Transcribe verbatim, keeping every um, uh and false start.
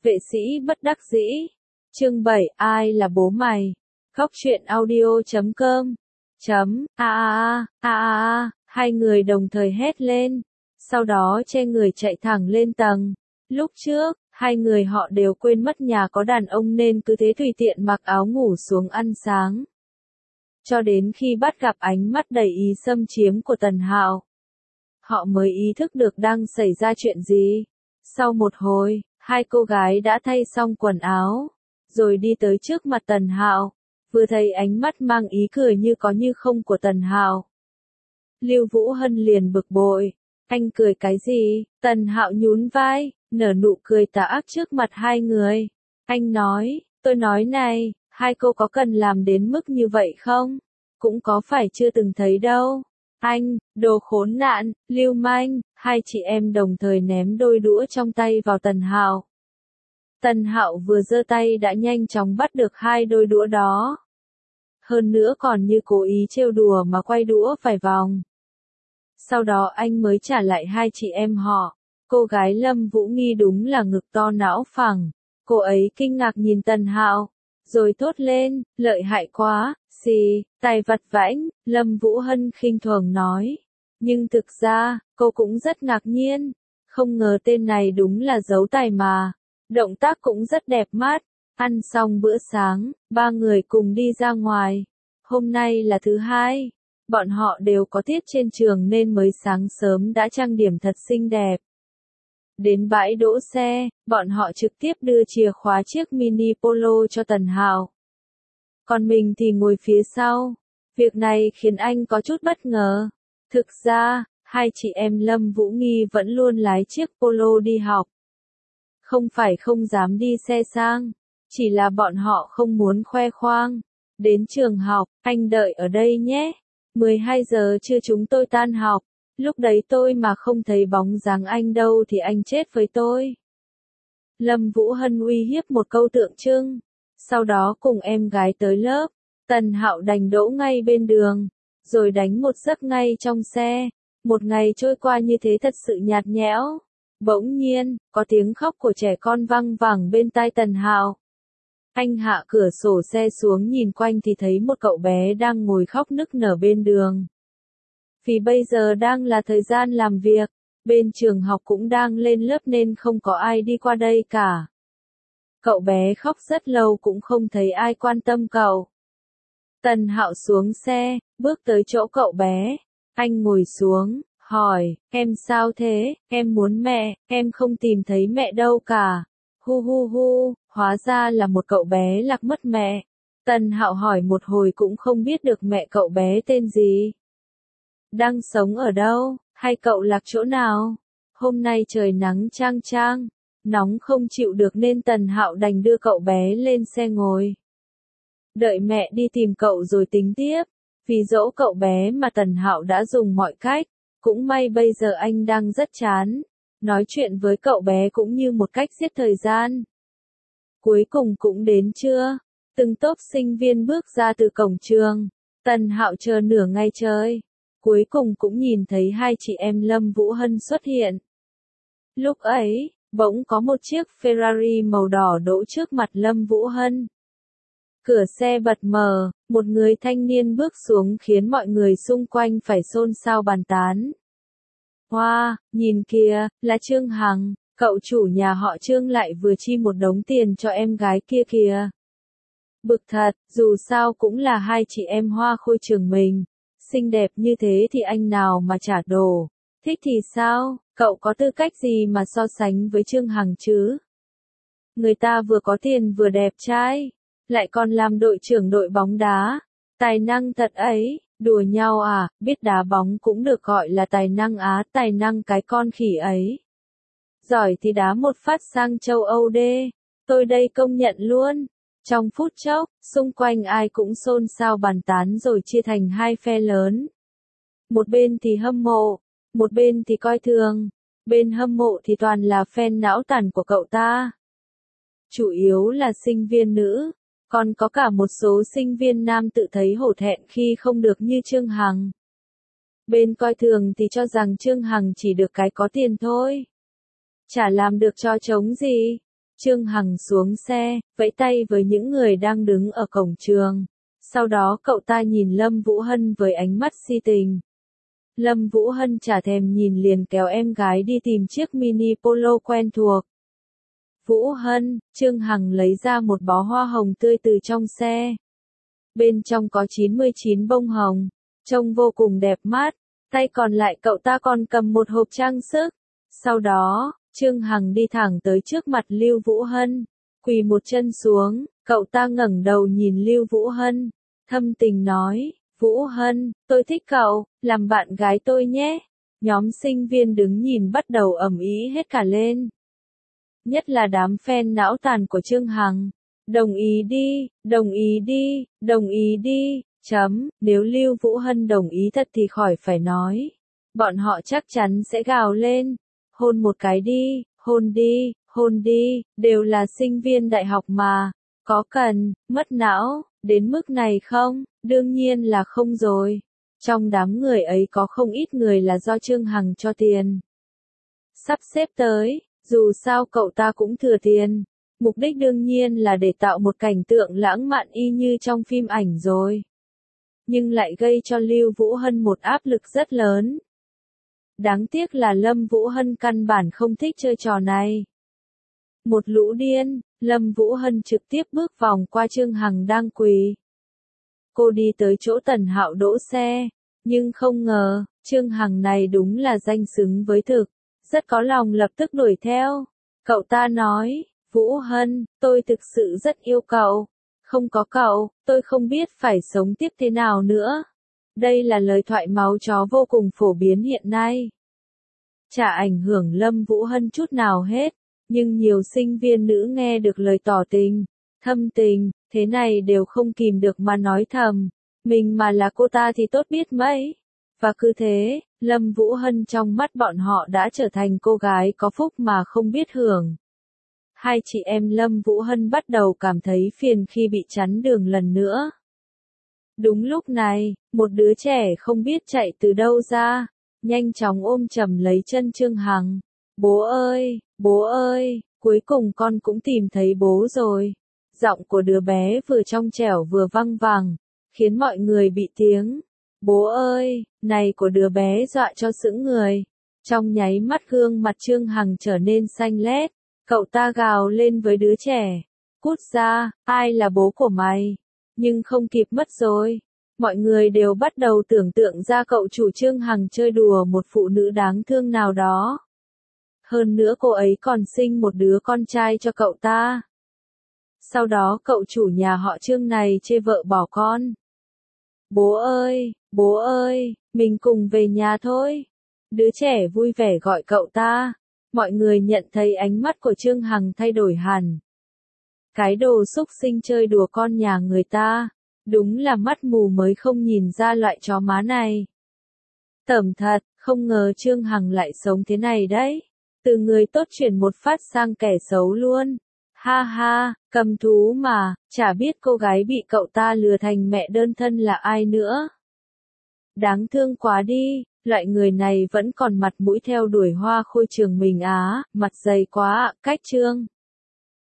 Vệ sĩ bất đắc dĩ. Chương bảy, ai là bố mày? Góc truyện audio chấm com. Chấm, a a a, a a a, hai người đồng thời hét lên. Sau đó che người chạy thẳng lên tầng. Lúc trước, hai người họ đều quên mất nhà có đàn ông nên cứ thế tùy tiện mặc áo ngủ xuống ăn sáng. Cho đến khi bắt gặp ánh mắt đầy ý xâm chiếm của Tần Hạo, họ mới ý thức được đang xảy ra chuyện gì. Sau một hồi, hai cô gái đã thay xong quần áo, rồi đi tới trước mặt Tần Hạo, vừa thấy ánh mắt mang ý cười như có như không của Tần Hạo. Lưu Vũ Hân liền bực bội, anh cười cái gì? Tần Hạo nhún vai, nở nụ cười tà ác trước mặt hai người. Anh nói, tôi nói này, hai cô có cần làm đến mức như vậy không? Cũng có phải chưa từng thấy đâu. Anh, đồ khốn nạn, lưu manh, hai chị em đồng thời ném đôi đũa trong tay vào Tần Hạo. Tần Hạo vừa giơ tay đã nhanh chóng bắt được hai đôi đũa đó. Hơn nữa còn như cố ý trêu đùa mà quay đũa vài vòng. Sau đó anh mới trả lại hai chị em họ. Cô gái Lâm Vũ Nghi đúng là ngực to não phẳng. Cô ấy kinh ngạc nhìn Tần Hạo, rồi thốt lên, lợi hại quá, xì, tài vặt vãnh, Lâm Vũ Hân khinh thường nói. Nhưng thực ra, cô cũng rất ngạc nhiên, không ngờ tên này đúng là giấu tài mà. Động tác cũng rất đẹp mắt. Ăn xong bữa sáng, ba người cùng đi ra ngoài. Hôm nay là thứ hai, bọn họ đều có tiết trên trường nên mới sáng sớm đã trang điểm thật xinh đẹp. Đến bãi đỗ xe, bọn họ trực tiếp đưa chìa khóa chiếc mini polo cho Tần Hạo. Còn mình thì ngồi phía sau. Việc này khiến anh có chút bất ngờ. Thực ra, hai chị em Lâm Vũ Nghi vẫn luôn lái chiếc polo đi học. Không phải không dám đi xe sang, chỉ là bọn họ không muốn khoe khoang. Đến trường học, anh đợi ở đây nhé. mười hai giờ trưa chúng tôi tan học. Lúc đấy tôi mà không thấy bóng dáng anh đâu thì anh chết với tôi. Lâm Vũ Hân uy hiếp một câu tượng trưng. Sau đó cùng em gái tới lớp. Tần Hạo đành đỗ ngay bên đường, rồi đánh một giấc ngay trong xe. Một ngày trôi qua như thế thật sự nhạt nhẽo. Bỗng nhiên, có tiếng khóc của trẻ con vang vẳng bên tai Tần Hạo. Anh hạ cửa sổ xe xuống nhìn quanh thì thấy một cậu bé đang ngồi khóc nức nở bên đường. Vì bây giờ đang là thời gian làm việc, bên trường học cũng đang lên lớp nên không có ai đi qua đây cả. Cậu bé khóc rất lâu cũng không thấy ai quan tâm cậu. Tần Hạo xuống xe, bước tới chỗ cậu bé. Anh ngồi xuống, hỏi, em sao thế, em muốn mẹ, em không tìm thấy mẹ đâu cả. Hu hu hu, hóa ra là một cậu bé lạc mất mẹ. Tần Hạo hỏi một hồi cũng không biết được mẹ cậu bé tên gì. Đang sống ở đâu, hay cậu lạc chỗ nào? Hôm nay trời nắng chang chang, nóng không chịu được nên Tần Hạo đành đưa cậu bé lên xe ngồi. Đợi mẹ đi tìm cậu rồi tính tiếp. Vì dỗ cậu bé mà Tần Hạo đã dùng mọi cách. Cũng may bây giờ anh đang rất chán. Nói chuyện với cậu bé cũng như một cách giết thời gian. Cuối cùng cũng đến trưa. Từng tốp sinh viên bước ra từ cổng trường. Tần Hạo chờ nửa ngày trời. Cuối cùng cũng nhìn thấy hai chị em Lâm Vũ Hân xuất hiện. Lúc ấy, bỗng có một chiếc Ferrari màu đỏ đỗ trước mặt Lâm Vũ Hân. Cửa xe bật mở, một người thanh niên bước xuống khiến mọi người xung quanh phải xôn xao bàn tán. Wow, nhìn kìa, là Trương Hằng, cậu chủ nhà họ Trương lại vừa chi một đống tiền cho em gái kia kìa. Bực thật, dù sao cũng là hai chị em hoa khôi trường mình. Xinh đẹp như thế thì anh nào mà trả đồ. Thích thì sao, cậu có tư cách gì mà so sánh với Trương Hằng chứ? Người ta vừa có tiền vừa đẹp trai, lại còn làm đội trưởng đội bóng đá. Tài năng thật ấy, đùa nhau à, biết đá bóng cũng được gọi là tài năng á, tài năng cái con khỉ ấy. Giỏi thì đá một phát sang châu Âu đê, tôi đây công nhận luôn. Trong phút chốc, xung quanh ai cũng xôn xao bàn tán rồi chia thành hai phe lớn. Một bên thì hâm mộ, một bên thì coi thường, bên hâm mộ thì toàn là fan não tàn của cậu ta. Chủ yếu là sinh viên nữ, còn có cả một số sinh viên nam tự thấy hổ thẹn khi không được như Trương Hằng. Bên coi thường thì cho rằng Trương Hằng chỉ được cái có tiền thôi. Chả làm được cho trống gì. Trương Hằng xuống xe, vẫy tay với những người đang đứng ở cổng trường. Sau đó cậu ta nhìn Lâm Vũ Hân với ánh mắt si tình. Lâm Vũ Hân chả thèm nhìn liền kéo em gái đi tìm chiếc mini polo quen thuộc. Vũ Hân, Trương Hằng lấy ra một bó hoa hồng tươi từ trong xe. Bên trong có chín mươi chín bông hồng, trông vô cùng đẹp mắt, tay còn lại cậu ta còn cầm một hộp trang sức. Sau đó, Trương Hằng đi thẳng tới trước mặt Lưu Vũ Hân, quỳ một chân xuống, cậu ta ngẩng đầu nhìn Lưu Vũ Hân, thâm tình nói, Vũ Hân, tôi thích cậu, làm bạn gái tôi nhé. Nhóm sinh viên đứng nhìn bắt đầu ầm ĩ hết cả lên. Nhất là đám fan não tàn của Trương Hằng. Đồng ý đi, đồng ý đi, đồng ý đi, chấm, nếu Lưu Vũ Hân đồng ý thật thì khỏi phải nói. Bọn họ chắc chắn sẽ gào lên, hôn một cái đi, hôn đi, hôn đi, đều là sinh viên đại học mà, có cần, mất não, đến mức này không? Đương nhiên là không rồi. Trong đám người ấy có không ít người là do Trương Hằng cho tiền. Sắp xếp tới, dù sao cậu ta cũng thừa tiền. Mục đích đương nhiên là để tạo một cảnh tượng lãng mạn y như trong phim ảnh rồi. Nhưng lại gây cho Lưu Vũ Hân một áp lực rất lớn. Đáng tiếc là Lâm Vũ Hân căn bản không thích chơi trò này. Một lũ điên, Lâm Vũ Hân trực tiếp bước vòng qua Trương Hằng đang quỳ. Cô đi tới chỗ Tần Hạo đỗ xe, nhưng không ngờ, Trương Hằng này đúng là danh xứng với thực, rất có lòng lập tức đuổi theo. Cậu ta nói, Vũ Hân, tôi thực sự rất yêu cậu, không có cậu, tôi không biết phải sống tiếp thế nào nữa. Đây là lời thoại máu chó vô cùng phổ biến hiện nay. Chả ảnh hưởng Lâm Vũ Hân chút nào hết, nhưng nhiều sinh viên nữ nghe được lời tỏ tình, thâm tình, thế này đều không kìm được mà nói thầm, mình mà là cô ta thì tốt biết mấy. Và cứ thế, Lâm Vũ Hân trong mắt bọn họ đã trở thành cô gái có phúc mà không biết hưởng. Hai chị em Lâm Vũ Hân bắt đầu cảm thấy phiền khi bị chắn đường lần nữa. Đúng lúc này, một đứa trẻ không biết chạy từ đâu ra, nhanh chóng ôm chầm lấy chân Trương Hằng. Bố ơi, bố ơi, cuối cùng con cũng tìm thấy bố rồi. Giọng của đứa bé vừa trong trẻo vừa văng vẳng, khiến mọi người bị tiếng. Bố ơi, này của đứa bé dọa cho sững người. Trong nháy mắt gương mặt Trương Hằng trở nên xanh lét, cậu ta gào lên với đứa trẻ. Cút ra, ai là bố của mày? Nhưng không kịp mất rồi. Mọi người đều bắt đầu tưởng tượng ra cậu chủ Trương Hằng chơi đùa một phụ nữ đáng thương nào đó. Hơn nữa cô ấy còn sinh một đứa con trai cho cậu ta. Sau đó cậu chủ nhà họ Trương này chê vợ bỏ con. Bố ơi, bố ơi, mình cùng về nhà thôi. Đứa trẻ vui vẻ gọi cậu ta. Mọi người nhận thấy ánh mắt của Trương Hằng thay đổi hẳn. Cái đồ xúc sinh chơi đùa con nhà người ta. Đúng là mắt mù mới không nhìn ra loại chó má này. Tởm thật, không ngờ Trương Hằng lại sống thế này đấy. Từ người tốt chuyển một phát sang kẻ xấu luôn. Ha ha, cầm thú mà, chả biết cô gái bị cậu ta lừa thành mẹ đơn thân là ai nữa. Đáng thương quá đi, loại người này vẫn còn mặt mũi theo đuổi hoa khôi trường mình á, mặt dày quá, cách Trương.